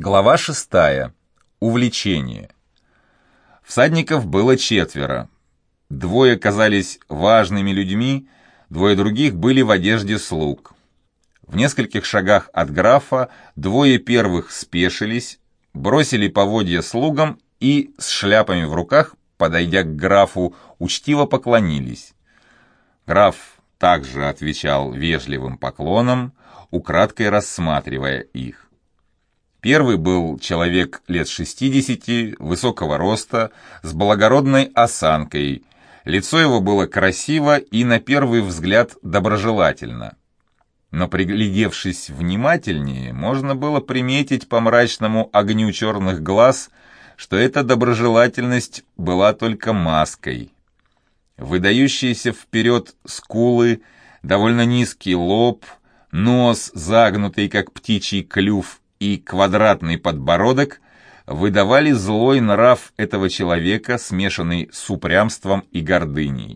Глава 6. Увлечение. Всадников было 4. 2 казались важными людьми, 2 других были в одежде слуг. В нескольких шагах от графа 2 первых спешились, бросили поводья слугам и, с шляпами в руках, подойдя к графу, учтиво поклонились. Граф также отвечал вежливым поклоном, украдкой рассматривая их. Первый был человек лет 60, высокого роста, с благородной осанкой. Лицо его было красиво и на первый взгляд доброжелательно. Но приглядевшись внимательнее, можно было приметить по мрачному огню черных глаз, что эта доброжелательность была только маской. Выдающиеся вперед скулы, довольно низкий лоб, нос, загнутый как птичий клюв, и квадратный подбородок выдавали злой нрав этого человека, смешанный с упрямством и гордыней.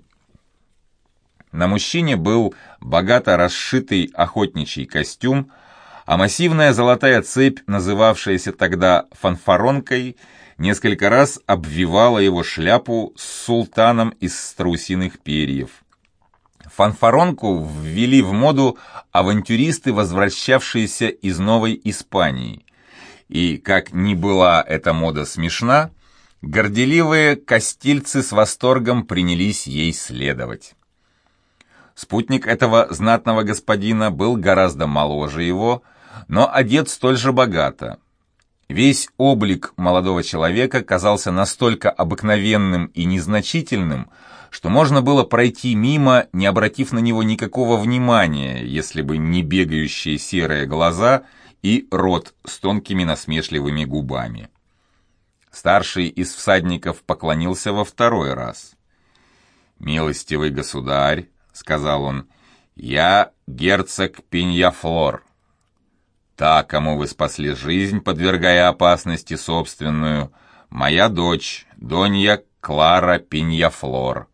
На мужчине был богато расшитый охотничий костюм, а массивная золотая цепь, называвшаяся тогда фанфаронкой, несколько раз обвивала его шляпу с султаном из страусиных перьев. Фанфаронку ввели в моду авантюристы, возвращавшиеся из Новой Испании. И, как ни была эта мода смешна, горделивые кастильцы с восторгом принялись ей следовать. Спутник этого знатного господина был гораздо моложе его, но одет столь же богато. Весь облик молодого человека казался настолько обыкновенным и незначительным, что можно было пройти мимо, не обратив на него никакого внимания, если бы не бегающие серые глаза и рот с тонкими насмешливыми губами. Старший из всадников поклонился во 2 раз. «Милостивый государь», — сказал он, — «я герцог Пиньяфлор. Та, кому вы спасли жизнь, подвергая опасности собственную, моя дочь, Донья Клара Пиньяфлор».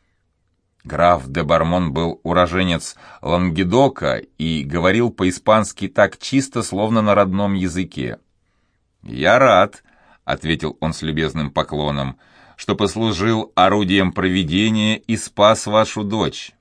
Граф де Бармон был уроженец Лангедока и говорил по-испански так чисто, словно на родном языке. «Я рад», — ответил он с любезным поклоном, — «что послужил орудием провидения и спас вашу дочь».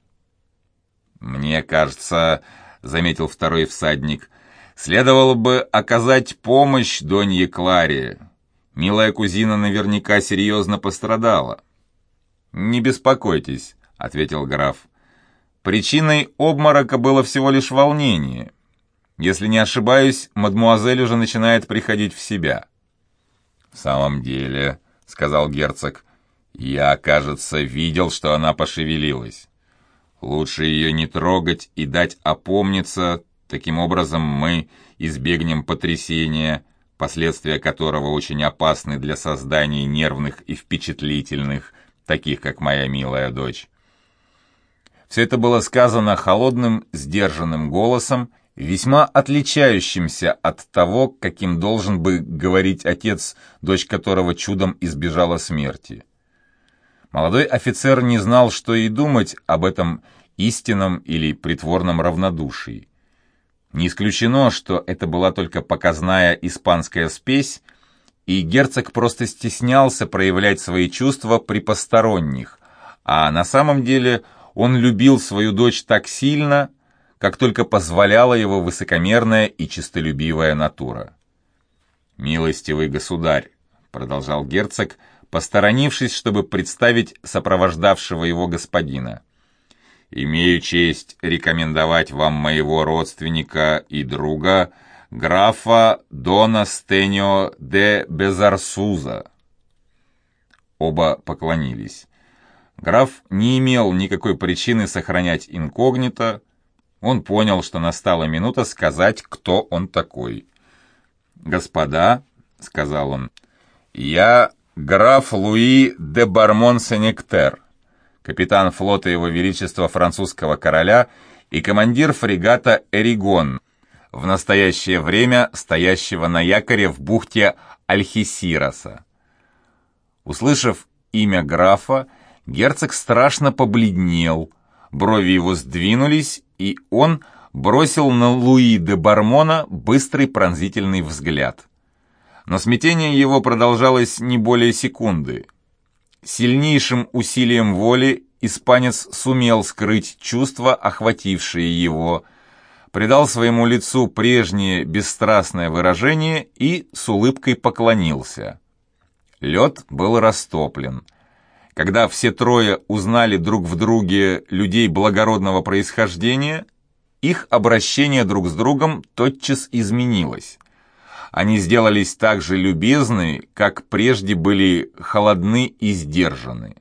«Мне кажется», — заметил второй всадник, — «следовало бы оказать помощь Донье Кларе. Милая кузина наверняка серьезно пострадала». «Не беспокойтесь», — ответил граф. «Причиной обморока было всего лишь волнение. Если не ошибаюсь, мадмуазель уже начинает приходить в себя». «В самом деле», — сказал герцог, — «я, кажется, видел, что она пошевелилась. Лучше ее не трогать и дать опомниться, таким образом мы избегнем потрясения, последствия которого очень опасны для созданий нервных и впечатлительных, таких как моя милая дочь». Все это было сказано холодным, сдержанным голосом, весьма отличающимся от того, каким должен бы говорить отец, дочь которого чудом избежала смерти. Молодой офицер не знал, что и думать об этом истинном или притворном равнодушии. Не исключено, что это была только показная испанская спесь, и герцог просто стеснялся проявлять свои чувства при посторонних, а на самом деле он любил свою дочь так сильно, как только позволяла его высокомерная и честолюбивая натура. «Милостивый государь», — продолжал герцог, посторонившись, чтобы представить сопровождавшего его господина, «имею честь рекомендовать вам моего родственника и друга, графа Дона Стеньо де Безарсуза». Оба поклонились. Граф не имел никакой причины сохранять инкогнито. Он понял, что настала минута сказать, кто он такой. «Господа», — сказал он, — «я граф Луи де Бармон-Сенектер, капитан флота Его Величества французского короля и командир фрегата «Эригон», в настоящее время стоящего на якоре в бухте Альхесироса». Услышав имя графа, герцог страшно побледнел, брови его сдвинулись, и он бросил на Луи де Бармона быстрый пронзительный взгляд. Но смятение его продолжалось не более секунды. Сильнейшим усилием воли испанец сумел скрыть чувства, охватившие его, придал своему лицу прежнее бесстрастное выражение и с улыбкой поклонился. Лед был растоплен. Когда все трое узнали друг в друге людей благородного происхождения, их обращение друг с другом тотчас изменилось. Они сделались так же любезны, как прежде были холодны и сдержаны.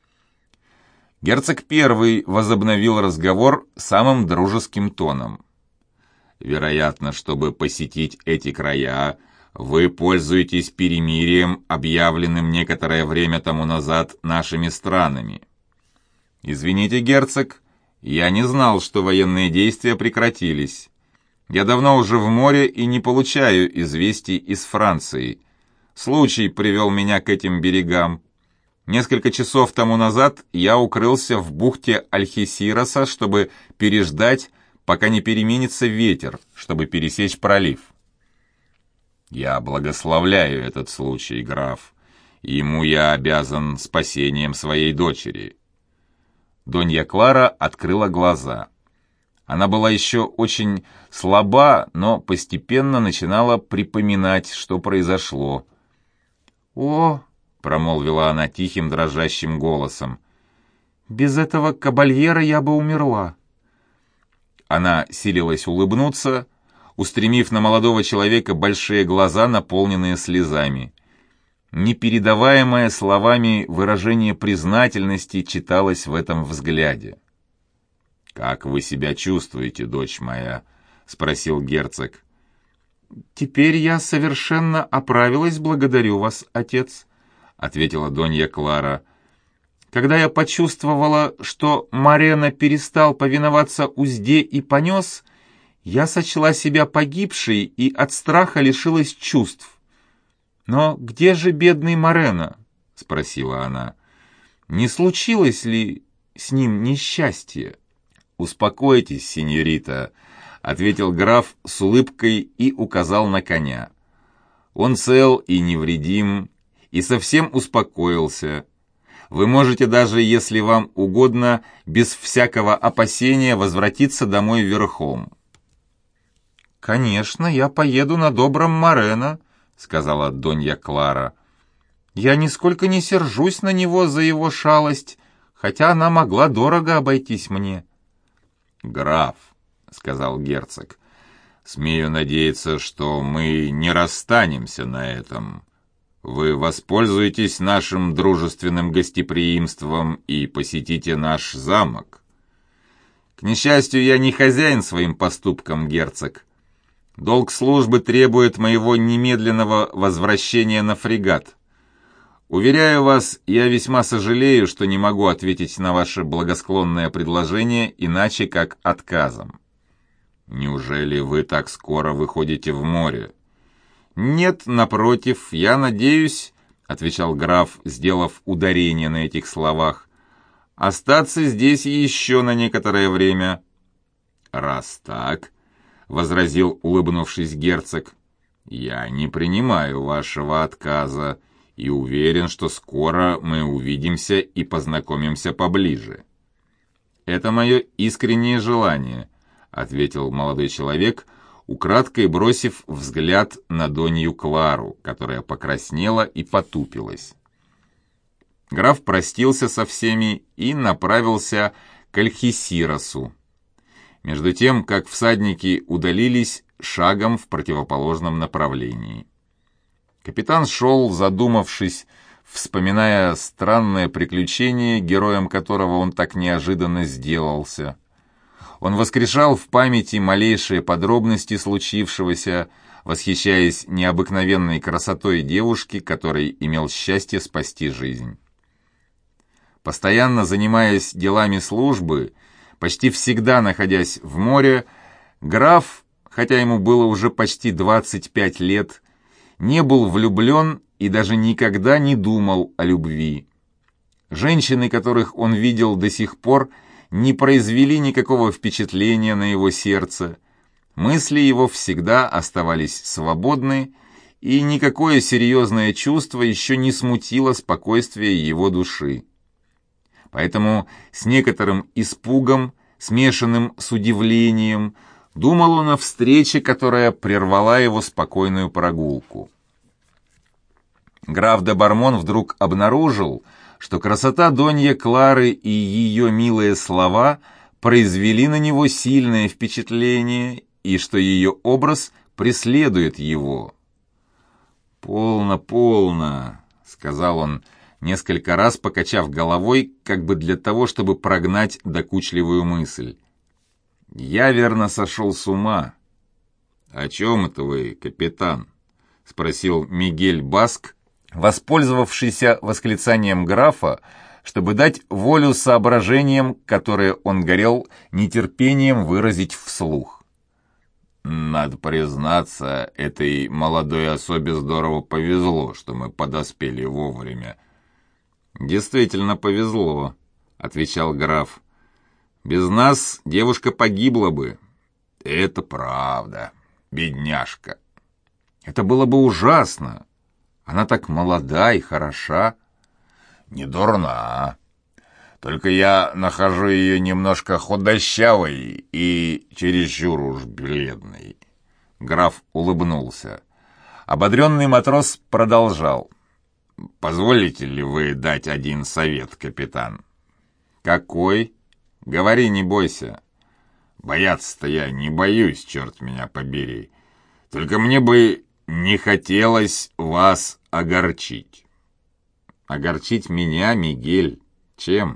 Герцог первый возобновил разговор самым дружеским тоном. «Вероятно, чтобы посетить эти края, вы пользуетесь перемирием, объявленным некоторое время тому назад нашими странами. Извините, герцог, я не знал, что военные действия прекратились. Я давно уже в море и не получаю известий из Франции. Случай привел меня к этим берегам. Несколько часов тому назад я укрылся в бухте Альхесироса, чтобы переждать, пока не переменится ветер, чтобы пересечь пролив. Я благословляю этот случай, граф. Ему я обязан спасением своей дочери». Донья Клара открыла глаза. Она была еще очень слаба, но постепенно начинала припоминать, что произошло. «О!» — промолвила она тихим дрожащим голосом. «Без этого кабальера я бы умерла». Она силилась улыбнуться, устремив на молодого человека большие глаза, наполненные слезами. Непередаваемое словами выражение признательности читалось в этом взгляде. «Как вы себя чувствуете, дочь моя?» — спросил герцог. «Теперь я совершенно оправилась, благодарю вас, отец», — ответила Донья Клара. «Когда я почувствовала, что Морено перестал повиноваться узде и понес, я сочла себя погибшей и от страха лишилась чувств. Но где же бедный Морено?» — спросила она. «Не случилось ли с ним несчастье?» «Успокойтесь, сеньорита», — ответил граф с улыбкой и указал на коня. «Он цел и невредим, и совсем успокоился. Вы можете даже, если вам угодно, без всякого опасения возвратиться домой верхом». «Конечно, я поеду на добром Морено», — сказала Донья Клара. «Я нисколько не сержусь на него за его шалость, хотя она могла дорого обойтись мне». «Граф», — сказал герцог, — «смею надеяться, что мы не расстанемся на этом. Вы воспользуетесь нашим дружественным гостеприимством и посетите наш замок». «К несчастью, я не хозяин своим поступкам, герцог. Долг службы требует моего немедленного возвращения на фрегат. Уверяю вас, я весьма сожалею, что не могу ответить на ваше благосклонное предложение иначе, как отказом». «Неужели вы так скоро выходите в море?» «Нет, напротив, я надеюсь», — отвечал граф, сделав ударение на этих словах, «остаться здесь еще на некоторое время». «Раз так», — возразил, улыбнувшись герцог, — «я не принимаю вашего отказа и уверен, что скоро мы увидимся и познакомимся поближе». «Это мое искреннее желание», — ответил молодой человек, украдкой бросив взгляд на Донью Клару, которая покраснела и потупилась. Граф простился со всеми и направился к Альхесиросу, между тем, как всадники удалились шагом в противоположном направлении. Капитан шел, задумавшись, вспоминая странное приключение, героем которого он так неожиданно сделался. Он воскрешал в памяти малейшие подробности случившегося, восхищаясь необыкновенной красотой девушки, которой имел счастье спасти жизнь. Постоянно занимаясь делами службы, почти всегда находясь в море, граф, хотя ему было уже почти 25 лет, не был влюблен и даже никогда не думал о любви. Женщины, которых он видел до сих пор, не произвели никакого впечатления на его сердце. Мысли его всегда оставались свободны, и никакое серьезное чувство еще не смутило спокойствие его души. Поэтому с некоторым испугом, смешанным с удивлением, думал он о встрече, которая прервала его спокойную прогулку. Граф де Бармон вдруг обнаружил, что красота Доньи Клары и ее милые слова произвели на него сильное впечатление, и что ее образ преследует его. «Полно, полно», — сказал он, несколько раз покачав головой, как бы для того, чтобы прогнать докучливую мысль. «Я, верно, сошел с ума». «О чем это вы, капитан?» — спросил Мигель Баск, воспользовавшийся восклицанием графа, чтобы дать волю соображениям, которые он горел нетерпением выразить вслух. «Надо признаться, этой молодой особе здорово повезло, что мы подоспели вовремя». «Действительно повезло», — отвечал граф. «Без нас девушка погибла бы». «Это правда, бедняжка». «Это было бы ужасно. Она так молода и хороша». «Не дурна. Только я нахожу ее немножко худощавой и чересчур уж бледной». Граф улыбнулся. Ободренный матрос продолжал. «Позволите ли вы дать один совет, капитан?» «Какой? Говори, не бойся». «Бояться-то я не боюсь, черт меня побери. Только мне бы не хотелось вас огорчить». «Огорчить меня, Мигель? Чем?»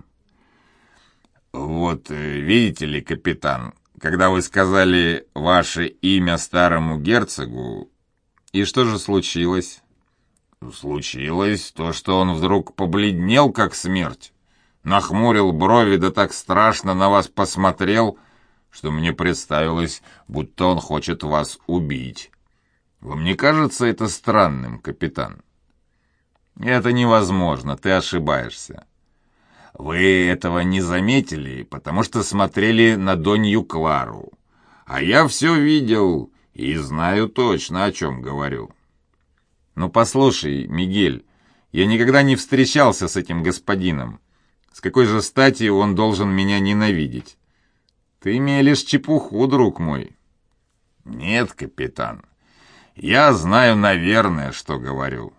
«Вот, видите ли, капитан, когда вы сказали ваше имя старому герцогу...» «И что же случилось?» «Случилось то, что он вдруг побледнел, как смерть, нахмурил брови, да так страшно на вас посмотрел, что мне представилось, будто он хочет вас убить. Вам не кажется это странным, капитан?» «Это невозможно, ты ошибаешься». «Вы этого не заметили, потому что смотрели на Донью Клару. А я все видел и знаю точно, о чем говорю». «Ну послушай, Мигель, я никогда не встречался с этим господином. С какой же стати он должен меня ненавидеть? Ты мелешь чепуху, друг мой». «Нет, капитан, я знаю, наверное, что говорю.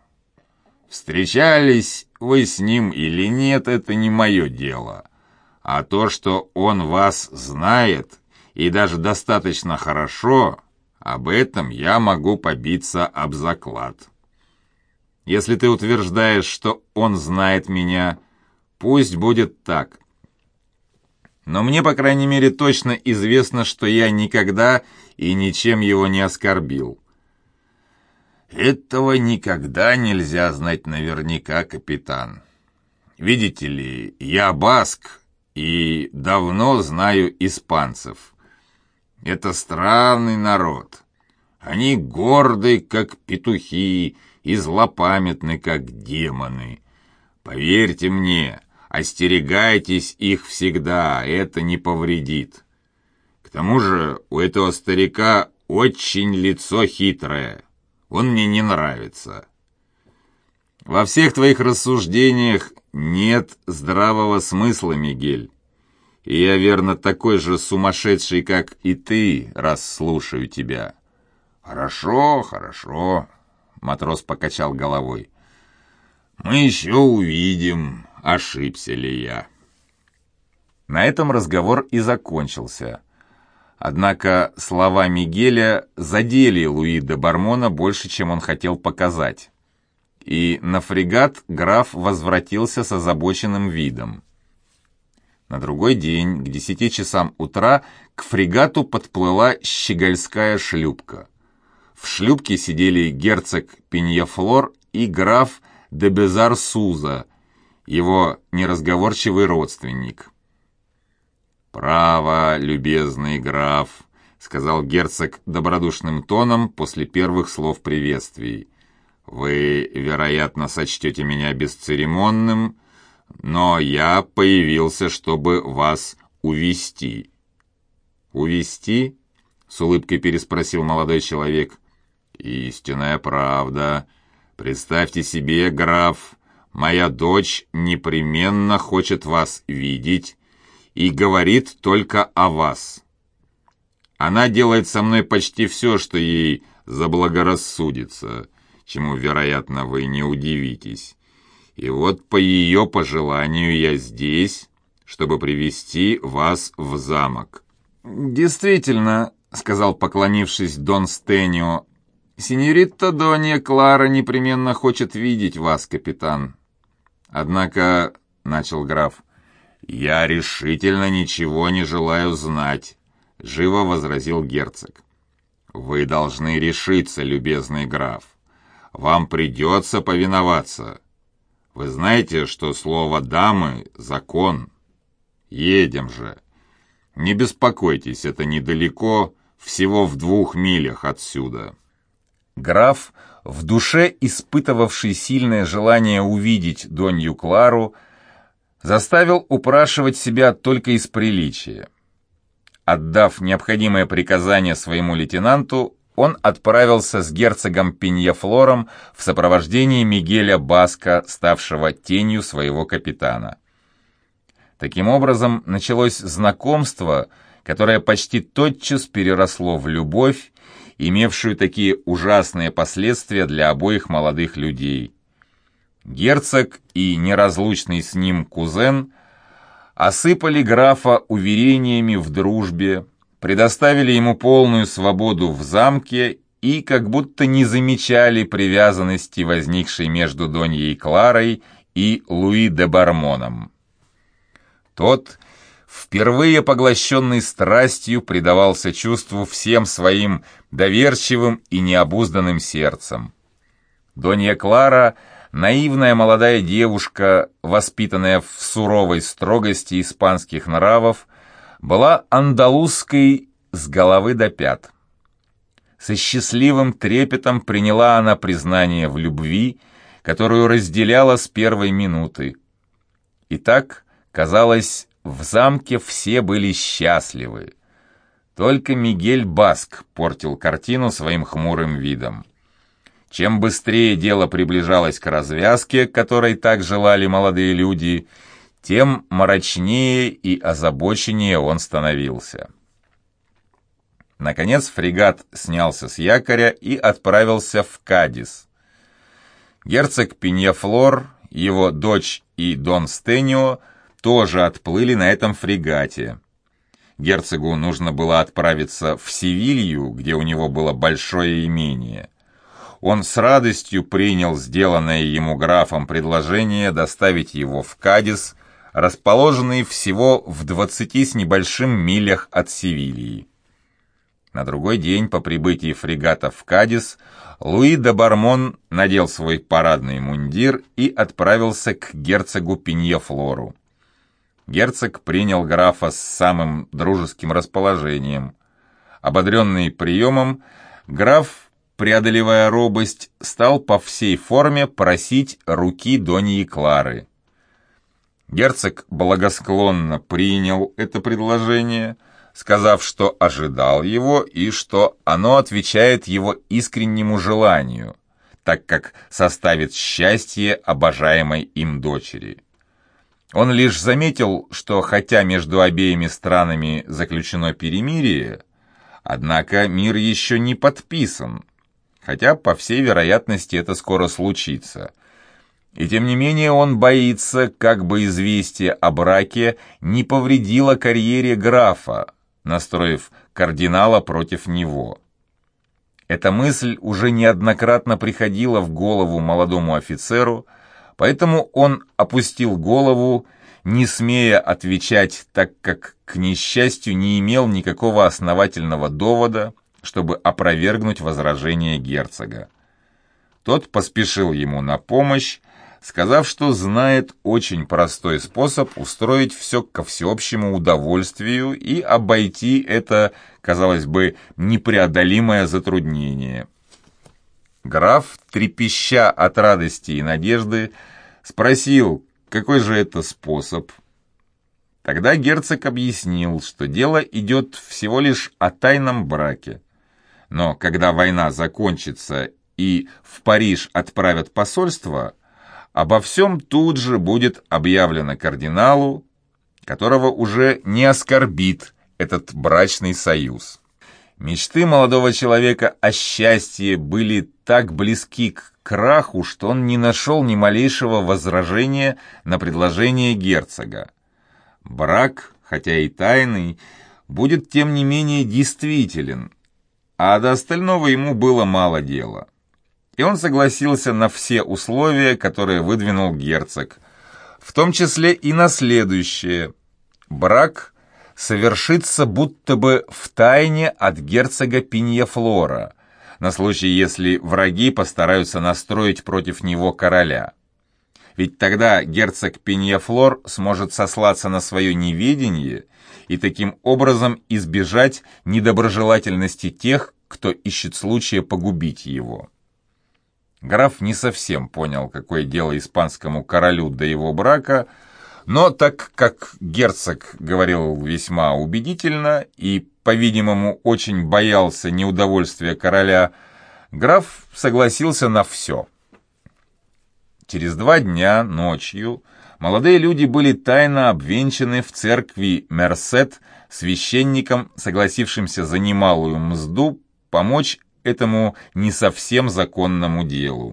Встречались вы с ним или нет, это не мое дело. А то, что он вас знает, и даже достаточно хорошо, об этом я могу побиться об заклад». «Если ты утверждаешь, что он знает меня, пусть будет так. Но мне, по крайней мере, точно известно, что я никогда и ничем его не оскорбил». «Этого никогда нельзя знать наверняка, капитан. Видите ли, я баск и давно знаю испанцев. Это странный народ. Они горды, как петухи, и злопамятны, как демоны. Поверьте мне, остерегайтесь их всегда, это не повредит. К тому же у этого старика очень лицо хитрое. Он мне не нравится». «Во всех твоих рассуждениях нет здравого смысла, Мигель. И я, верно, такой же сумасшедший, как и ты, раз слушаю тебя». «Хорошо, хорошо», — матрос покачал головой. «Мы еще увидим, ошибся ли я». На этом разговор и закончился. Однако слова Мигеля задели Луи де Бармона больше, чем он хотел показать. И на фрегат граф возвратился с озабоченным видом. На другой день, к 10 часам утра, к фрегату подплыла щегольская шлюпка. В шлюпке сидели герцог Пиньяфлор и граф де Безар-Суза, его неразговорчивый родственник. «Право, любезный граф», — сказал герцог добродушным тоном после первых слов приветствий. «Вы, вероятно, сочтете меня бесцеремонным, но я появился, чтобы вас увести». «Увести?» — с улыбкой переспросил молодой человек. «Истинная правда. Представьте себе, граф, моя дочь непременно хочет вас видеть и говорит только о вас. Она делает со мной почти все, что ей заблагорассудится, чему, вероятно, вы не удивитесь. И вот по ее пожеланию я здесь, чтобы привести вас в замок». «Действительно», — сказал, поклонившись, Дон Стэнио, «синьоритта Донья Клара непременно хочет видеть вас, капитан». «Однако», — начал граф, — «я решительно ничего не желаю знать», — живо возразил герцог. «Вы должны решиться, любезный граф. Вам придется повиноваться. Вы знаете, что слово дамы — закон. Едем же. Не беспокойтесь, это недалеко, всего в 2 милях отсюда». Граф, в душе испытывавший сильное желание увидеть Донью Клару, заставил упрашивать себя только из приличия. Отдав необходимое приказание своему лейтенанту, он отправился с герцогом Пиньяфлором в сопровождении Мигеля Баска, ставшего тенью своего капитана. Таким образом, началось знакомство, которое почти тотчас переросло в любовь, имевшую такие ужасные последствия для обоих молодых людей. Герцог и неразлучный с ним кузен осыпали графа уверениями в дружбе, предоставили ему полную свободу в замке и как будто не замечали привязанности, возникшей между Доньей Кларой и Луи де Бармоном. Тот, впервые поглощенный страстью, предавался чувству всем своим доверчивым и необузданным сердцем. Донья Клара, наивная молодая девушка, воспитанная в суровой строгости испанских нравов, была андалузской с головы до пят. Со счастливым трепетом приняла она признание в любви, которую разделяла с первой минуты. Итак, казалось, в замке все были счастливы. Только Мигель Баск портил картину своим хмурым видом. Чем быстрее дело приближалось к развязке, которой так желали молодые люди, тем мрачнее и озабоченнее он становился. Наконец фрегат снялся с якоря и отправился в Кадис. Герцог Пиньяфлор, его дочь и Дон Стэнио тоже отплыли на этом фрегате. Герцогу нужно было отправиться в Севилью, где у него было большое имение. Он с радостью принял сделанное ему графом предложение доставить его в Кадис, расположенный всего в 20 с небольшим милях от Севильи. На другой день по прибытии фрегата в Кадис Луи де Бармон надел свой парадный мундир и отправился к герцогу Пиньяфлору. Герцог принял графа с самым дружеским расположением. Ободренный приемом, граф, преодолевая робость, стал по всей форме просить руки Доньи Клары. Герцог благосклонно принял это предложение, сказав, что ожидал его и что оно отвечает его искреннему желанию, так как составит счастье обожаемой им дочери. Он лишь заметил, что хотя между обеими странами заключено перемирие, однако мир еще не подписан, хотя, по всей вероятности, это скоро случится. И тем не менее он боится, как бы известие о браке не повредило карьере графа, настроив кардинала против него. Эта мысль уже неоднократно приходила в голову молодому офицеру, поэтому он опустил голову, не смея отвечать, так как, к несчастью, не имел никакого основательного довода, чтобы опровергнуть возражение герцога. Тот поспешил ему на помощь, сказав, что знает очень простой способ устроить все ко всеобщему удовольствию и обойти это, казалось бы, непреодолимое затруднение. Граф, трепеща от радости и надежды, спросил, какой же это способ. Тогда герцог объяснил, что дело идет всего лишь о тайном браке. Но когда война закончится и в Париж отправят посольство, обо всем тут же будет объявлено кардиналу, которого уже не оскорбит этот брачный союз. Мечты молодого человека о счастье были так близки к краху, что он не нашел ни малейшего возражения на предложение герцога. Брак, хотя и тайный, будет тем не менее действителен, а до остального ему было мало дела. И он согласился на все условия, которые выдвинул герцог, в том числе и на следующее. Брак совершится будто бы в тайне от герцога Пиньяфлора, на случай, если враги постараются настроить против него короля. Ведь тогда герцог Пиньяфлор сможет сослаться на свое неведение и таким образом избежать недоброжелательности тех, кто ищет случая погубить его. Граф не совсем понял, какое дело испанскому королю до его брака, но так как герцог говорил весьма убедительно и, по-видимому, очень боялся неудовольствия короля, граф согласился на все. Через 2 дня ночью молодые люди были тайно обвенчаны в церкви Мерсет священником, согласившимся за немалую мзду помочь этому не совсем законному делу.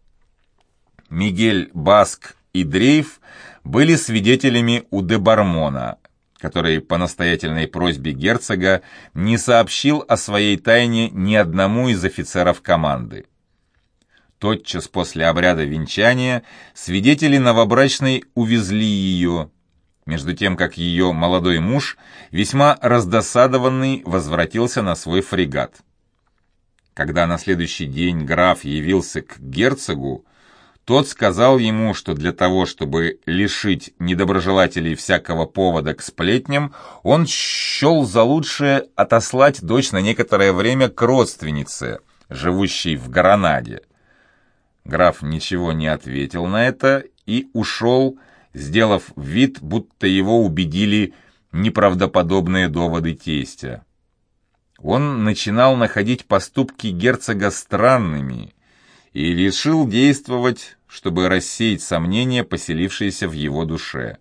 Мигель Баск и Дрейф были свидетелями у де Бармона, который по настоятельной просьбе герцога не сообщил о своей тайне ни одному из офицеров команды. Тотчас после обряда венчания свидетели новобрачной увезли ее, между тем как ее молодой муж, весьма раздосадованный, возвратился на свой фрегат. Когда на следующий день граф явился к герцогу, тот сказал ему, что для того, чтобы лишить недоброжелателей всякого повода к сплетням, он счел за лучшее отослать дочь на некоторое время к родственнице, живущей в Гранаде. Граф ничего не ответил на это и ушел, сделав вид, будто его убедили неправдоподобные доводы тестя. Он начинал находить поступки герцога странными и решил действовать, чтобы рассеять сомнения, поселившиеся в его душе.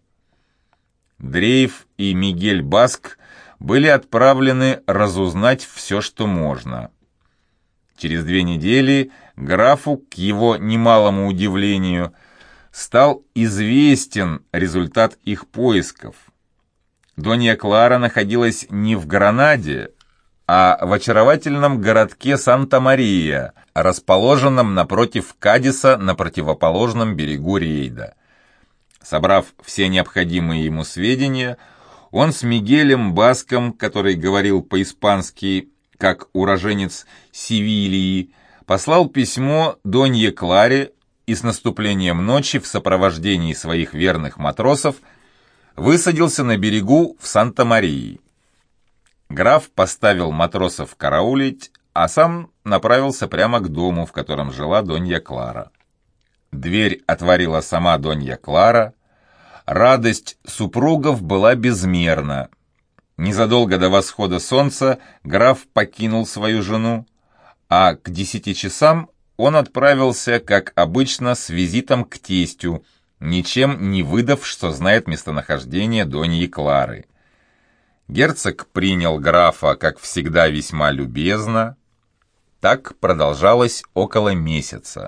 Дрейф и Мигель Баск были отправлены разузнать все, что можно. Через 2 недели графу, к его немалому удивлению, стал известен результат их поисков. Донья Клара находилась не в Гранаде, а в очаровательном городке Санта-Мария, расположенном напротив Кадиса на противоположном берегу Рейда. Собрав все необходимые ему сведения, он с Мигелем Баском, который говорил по-испански, как уроженец Севильи, послал письмо Донье Кларе и с наступлением ночи в сопровождении своих верных матросов высадился на берегу в Санта-Марии. Граф поставил матросов караулить, а сам направился прямо к дому, в котором жила Донья Клара. Дверь отворила сама Донья Клара. Радость супругов была безмерна. Незадолго до восхода солнца граф покинул свою жену, а к 10 часам он отправился, как обычно, с визитом к тестю, ничем не выдав, что знает местонахождение Доньи Клары. Герцог принял графа, как всегда, весьма любезно. Так продолжалось около месяца.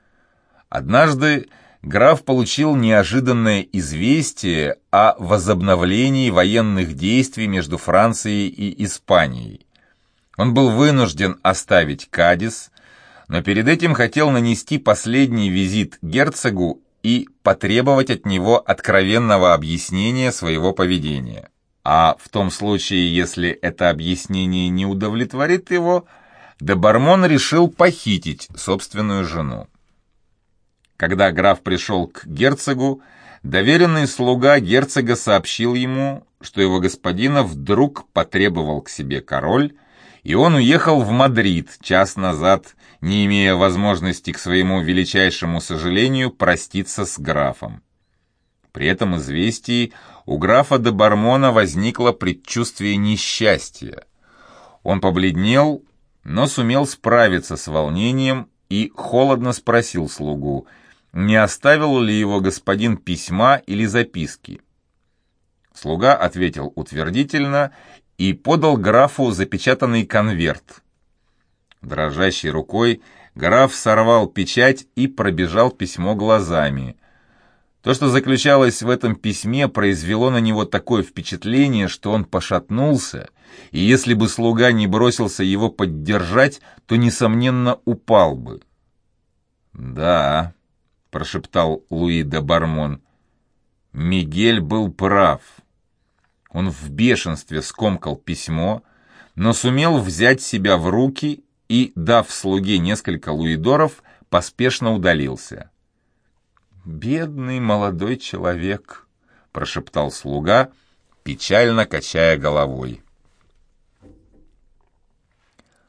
Однажды граф получил неожиданное известие о возобновлении военных действий между Францией и Испанией. Он был вынужден оставить Кадис, но перед этим хотел нанести последний визит герцогу и потребовать от него откровенного объяснения своего поведения. А в том случае, если это объяснение не удовлетворит его, де Бармон решил похитить собственную жену. Когда граф пришел к герцогу, доверенный слуга герцога сообщил ему, что его господина вдруг потребовал к себе король, и он уехал в Мадрид час назад, не имея возможности, к своему величайшему сожалению, проститься с графом. При этом известии у графа де Бармона возникло предчувствие несчастья. Он побледнел, но сумел справиться с волнением и холодно спросил слугу, не оставил ли его господин письма или записки. Слуга ответил утвердительно и подал графу запечатанный конверт. Дрожащей рукой граф сорвал печать и пробежал письмо глазами. То, что заключалось в этом письме, произвело на него такое впечатление, что он пошатнулся, и если бы слуга не бросился его поддержать, то, несомненно, упал бы. «Да», — прошептал Луи де Бармон, — «Мигель был прав». Он в бешенстве скомкал письмо, но сумел взять себя в руки и, дав слуге несколько луидоров, поспешно удалился. «Бедный молодой человек», — прошептал слуга, печально качая головой.